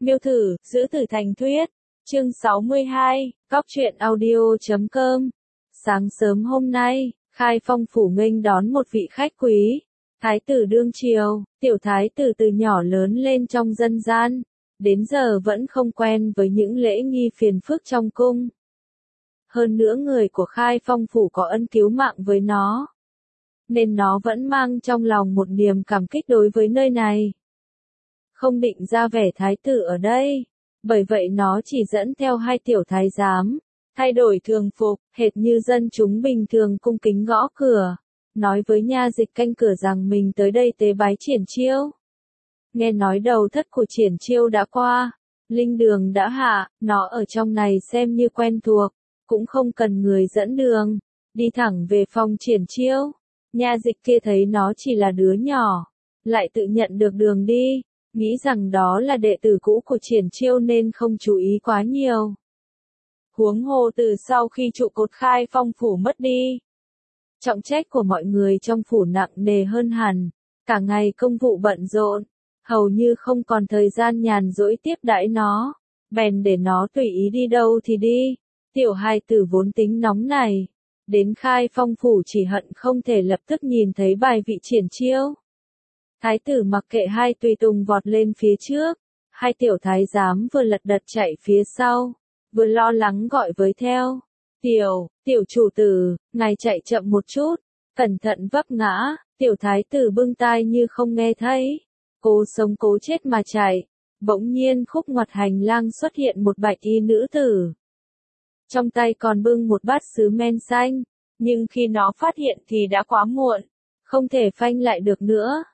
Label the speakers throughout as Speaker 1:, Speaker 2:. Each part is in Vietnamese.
Speaker 1: Miêu thử, giữ tử thành thuyết. Chương 62, Góc truyện audio.com. Sáng sớm hôm nay, Khai Phong phủ nghênh đón một vị khách quý. Thái tử đương triều, tiểu thái tử từ nhỏ lớn lên trong dân gian, đến giờ vẫn không quen với những lễ nghi phiền phức trong cung. Hơn nữa người của Khai Phong phủ có ân cứu mạng với nó, nên nó vẫn mang trong lòng một niềm cảm kích đối với nơi này. Không định ra vẻ thái tử ở đây, bởi vậy nó chỉ dẫn theo hai tiểu thái giám, thay đổi thường phục, hệt như dân chúng bình thường cung kính gõ cửa, nói với nha dịch canh cửa rằng mình tới đây tế bái Triển Chiêu. Nghe nói đầu thất của Triển Chiêu đã qua, linh đường đã hạ, nó ở trong này xem như quen thuộc, cũng không cần người dẫn đường, đi thẳng về phòng Triển Chiêu. Nha dịch kia thấy nó chỉ là đứa nhỏ, lại tự nhận được đường đi, nghĩ rằng đó là đệ tử cũ của Triển Chiêu nên không chú ý quá nhiều. Huống hồ từ sau khi trụ cột Khai Phong phủ mất đi, trọng trách của mọi người trong phủ nặng nề hơn hẳn, cả ngày công vụ bận rộn, hầu như không còn thời gian nhàn rỗi tiếp đãi nó, bèn để nó tùy ý đi đâu thì đi. Tiểu hài tử vốn tính nóng này, đến Khai Phong phủ chỉ hận không thể lập tức nhìn thấy bài vị Triển Chiêu. Thái tử mặc kệ hai tùy tùng vọt lên phía trước, hai tiểu thái giám vừa lật đật chạy phía sau, vừa lo lắng gọi với theo. Tiểu chủ tử, ngài chạy chậm một chút, cẩn thận vấp ngã. Tiểu thái tử bưng tai như không nghe thấy, cố sống cố chết mà chạy. Bỗng nhiên khúc ngoặt hành lang xuất hiện một bạch y nữ tử. Trong tay còn bưng một bát sứ men xanh, nhưng khi nó phát hiện thì đã quá muộn, không thể phanh lại được nữa.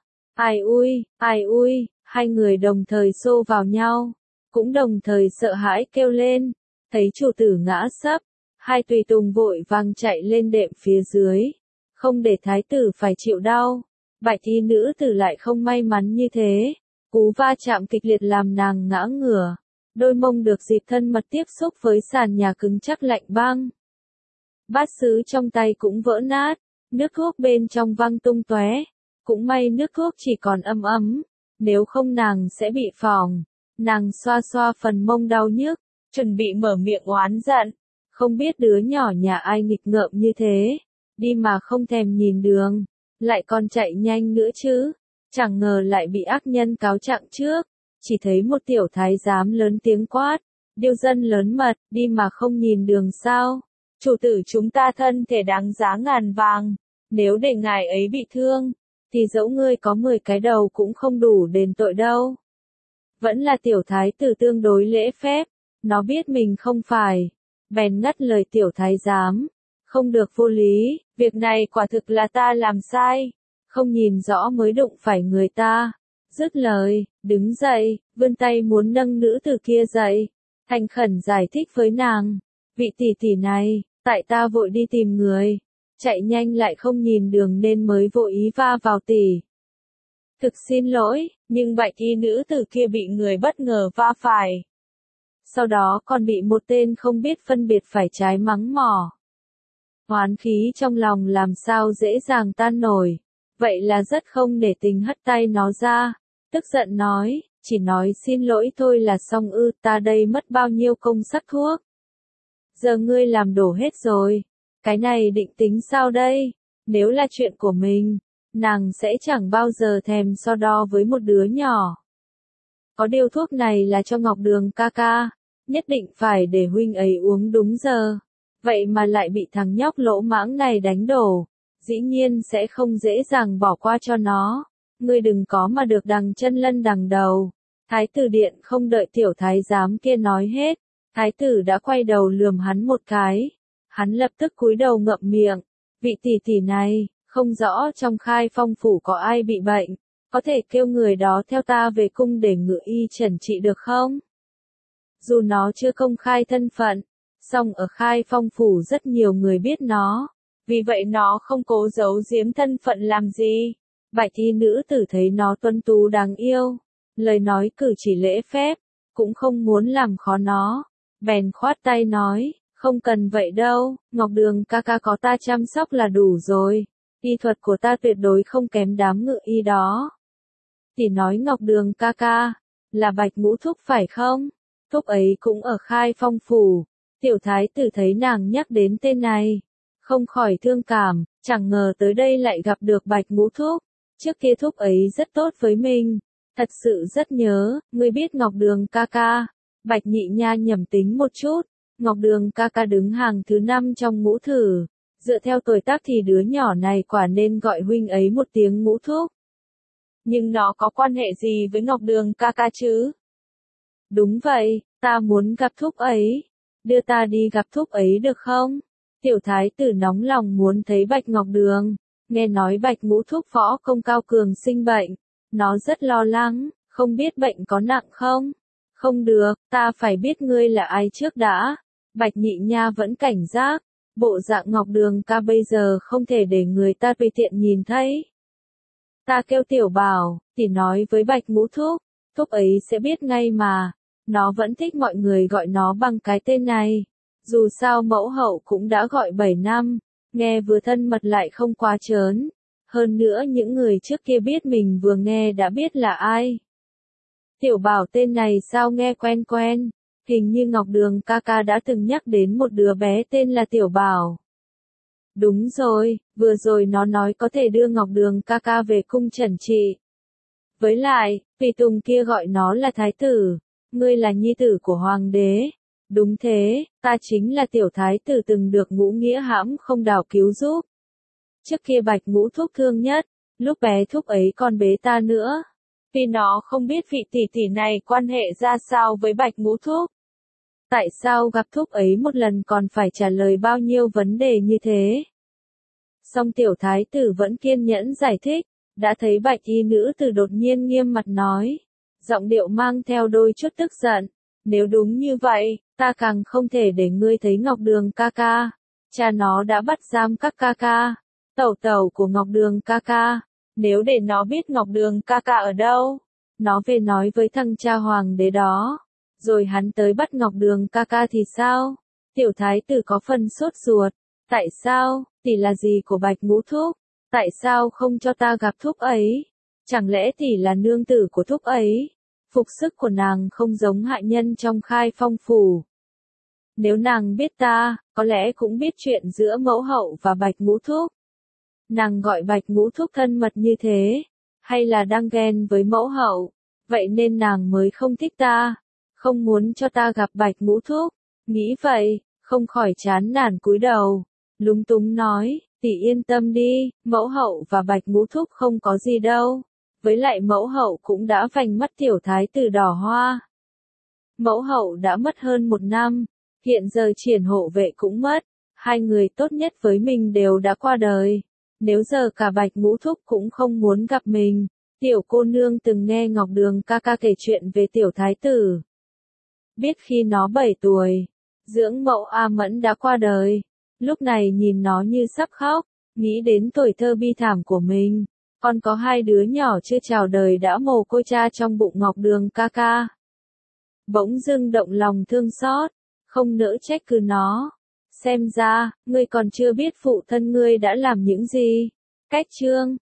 Speaker 1: Ai ui, hai người đồng thời xô vào nhau, cũng đồng thời sợ hãi kêu lên, thấy chủ tử ngã sấp, hai tùy tùng vội vàng chạy lên đệm phía dưới, không để thái tử phải chịu đau. Bạch y nữ tử lại không may mắn như thế, cú va chạm kịch liệt làm nàng ngã ngửa, đôi mông được dịp thân mật tiếp xúc với sàn nhà cứng chắc lạnh băng. Bát sứ trong tay cũng vỡ nát, nước thuốc bên trong văng tung tóe. Cũng may nước thuốc chỉ còn ấm ấm, nếu không nàng sẽ bị phỏng. Nàng xoa xoa phần mông đau nhức, chuẩn bị mở miệng oán giận. Không biết đứa nhỏ nhà ai nghịch ngợm như thế, đi mà không thèm nhìn đường, lại còn chạy nhanh nữa chứ. Chẳng ngờ lại bị ác nhân cáo trạng trước, chỉ thấy một tiểu thái giám lớn tiếng quát, điêu dân lớn mật, đi mà không nhìn đường sao. Chủ tử chúng ta thân thể đáng giá ngàn vàng, nếu để ngài ấy bị thương, thì dẫu ngươi có 10 cái đầu cũng không đủ đền tội đâu. Vẫn là tiểu thái tử tương đối lễ phép, nó biết mình không phải, bèn ngắt lời tiểu thái giám, không được vô lý, việc này quả thực là ta làm sai, không nhìn rõ mới đụng phải người ta. Dứt lời, đứng dậy, vươn tay muốn nâng nữ tử kia dậy, thành khẩn giải thích với nàng, vị tỷ tỷ này, tại ta vội đi tìm người, chạy nhanh lại không nhìn đường nên mới vô ý va vào tỷ. Thực xin lỗi, nhưng bạch y nữ tử kia bị người bất ngờ va phải. Sau đó còn bị một tên không biết phân biệt phải trái mắng mỏ. Oán khí trong lòng làm sao dễ dàng tan nổi, vậy là rất không nể tình hất tay nó ra, tức giận nói, chỉ nói xin lỗi thôi là xong ư, ta đây mất bao nhiêu công sắc thuốc. Giờ ngươi làm đổ hết rồi. Cái này định tính sao đây? Nếu là chuyện của mình, nàng sẽ chẳng bao giờ thèm so đo với một đứa nhỏ. Có điều thuốc này là cho Ngọc Đường ca ca, nhất định phải để huynh ấy uống đúng giờ. Vậy mà lại bị thằng nhóc lỗ mãng này đánh đổ, dĩ nhiên sẽ không dễ dàng bỏ qua cho nó. Ngươi đừng có mà được đằng chân lân đằng đầu. Thái tử điện không đợi tiểu thái giám kia nói hết, thái tử đã quay đầu lườm hắn một cái. Hắn lập tức cúi đầu ngậm miệng, vị tỷ tỷ này, không rõ trong Khai Phong phủ có ai bị bệnh, có thể kêu người đó theo ta về cung để ngự y chẩn trị được không? Dù nó chưa công khai thân phận, song ở Khai Phong phủ rất nhiều người biết nó, vì vậy nó không cố giấu giếm thân phận làm gì. Bạch y nữ tử thấy nó tuấn tú đáng yêu, lời nói cử chỉ lễ phép, cũng không muốn làm khó nó, bèn khoát tay nói. Không cần vậy đâu, Ngọc Đường ca ca có ta chăm sóc là đủ rồi, y thuật của ta tuyệt đối không kém đám ngự y đó. Tỷ nói Ngọc Đường ca ca, là Bạch Ngũ Thúc phải không? Thúc ấy cũng ở Khai Phong phủ. Tiểu thái tử thấy nàng nhắc đến tên này, không khỏi thương cảm, chẳng ngờ tới đây lại gặp được Bạch Ngũ Thúc. Trước kia thúc ấy rất tốt với mình, thật sự rất nhớ, ngươi biết Ngọc Đường ca ca. Bạch Nhị Nha nhẩm tính một chút, Ngọc Đường ca ca đứng hàng thứ 5 trong ngũ thử, dựa theo tuổi tác thì đứa nhỏ này quả nên gọi huynh ấy một tiếng Ngũ Thúc. Nhưng nó có quan hệ gì với Ngọc Đường ca ca chứ? Đúng vậy, ta muốn gặp thúc ấy, đưa ta đi gặp thúc ấy được không? Tiểu thái tử nóng lòng muốn thấy Bạch Ngọc Đường, nghe nói Bạch Ngũ Thúc võ công cao cường sinh bệnh, nó rất lo lắng, không biết bệnh có nặng không? Không được, ta phải biết ngươi là ai trước đã. Bạch Nhị Nha vẫn cảnh giác, bộ dạng Ngọc Đường ca bây giờ không thể để người ta tùy tiện nhìn thấy. Ta kêu Tiểu Bảo, thì nói với Bạch Ngũ Thúc, thúc ấy sẽ biết ngay mà. Nó vẫn thích mọi người gọi nó bằng cái tên này. Dù sao mẫu hậu cũng đã gọi 7 năm, nghe vừa thân mật lại không quá trớn. Hơn nữa những người trước kia biết mình vừa nghe đã biết là ai. Tiểu Bảo tên này sao nghe quen quen, hình như Ngọc Đường ca ca đã từng nhắc đến một đứa bé tên là Tiểu Bảo. Đúng rồi, vừa rồi nó nói có thể đưa Ngọc Đường ca ca về cung trần trị. Với lại, tùy tùng kia gọi nó là thái tử, ngươi là nhi tử của hoàng đế. Đúng thế, ta chính là tiểu thái tử từng được Ngũ Nghĩa hãm không đảo cứu giúp. Trước kia Bạch Ngũ Thúc thương nhất, lúc bé thúc ấy còn bế ta nữa. Vì nó không biết vị tỷ tỷ này quan hệ ra sao với Bạch Ngũ Thúc. Tại sao gặp thúc ấy một lần còn phải trả lời bao nhiêu vấn đề như thế? Song tiểu thái tử vẫn kiên nhẫn giải thích, đã thấy Bạch y nữ tử đột nhiên nghiêm mặt nói. Giọng điệu mang theo đôi chút tức giận. Nếu đúng như vậy, ta càng không thể để ngươi thấy Ngọc Đường ca ca. Cha nó đã bắt giam các ca ca, tẩu tẩu của Ngọc Đường ca ca. Nếu để nó biết Ngọc Đường ca ca ở đâu, nó về nói với thằng cha hoàng đế đó. Rồi hắn tới bắt Ngọc Đường ca ca thì sao? Tiểu thái tử có phần sốt ruột. Tại sao, tỷ là gì của Bạch Ngũ Thúc? Tại sao không cho ta gặp thúc ấy? Chẳng lẽ tỷ là nương tử của thúc ấy? Phục sức của nàng không giống hạ nhân trong Khai Phong phủ. Nếu nàng biết ta, có lẽ cũng biết chuyện giữa mẫu hậu và Bạch Ngũ Thúc. Nàng gọi Bạch Ngũ Thúc thân mật như thế, hay là đang ghen với mẫu hậu, vậy nên nàng mới không thích ta, không muốn cho ta gặp Bạch Ngũ Thúc. Nghĩ vậy, không khỏi chán nản cúi đầu, lúng túng nói, tỷ yên tâm đi, mẫu hậu và Bạch Ngũ Thúc không có gì đâu. Với lại mẫu hậu cũng đã vành mắt tiểu thái tử Đỏ Hoa. Mẫu hậu đã mất hơn 1 năm, hiện giờ Triển hộ vệ cũng mất, 2 người tốt nhất với mình đều đã qua đời. Nếu giờ cả Bạch Ngũ Thúc cũng không muốn gặp mình, tiểu cô nương từng nghe Ngọc Đường ca ca kể chuyện về tiểu thái tử. Biết khi nó 7 tuổi, dưỡng mẫu A Mẫn đã qua đời, lúc này nhìn nó như sắp khóc, nghĩ đến tuổi thơ bi thảm của mình. Còn có 2 đứa nhỏ chưa chào đời đã mồ côi cha trong bụng Ngọc Đường ca ca. Bỗng dưng động lòng thương xót, không nỡ trách cứ nó. Xem ra, ngươi còn chưa biết phụ thân ngươi đã làm những gì. Cách chương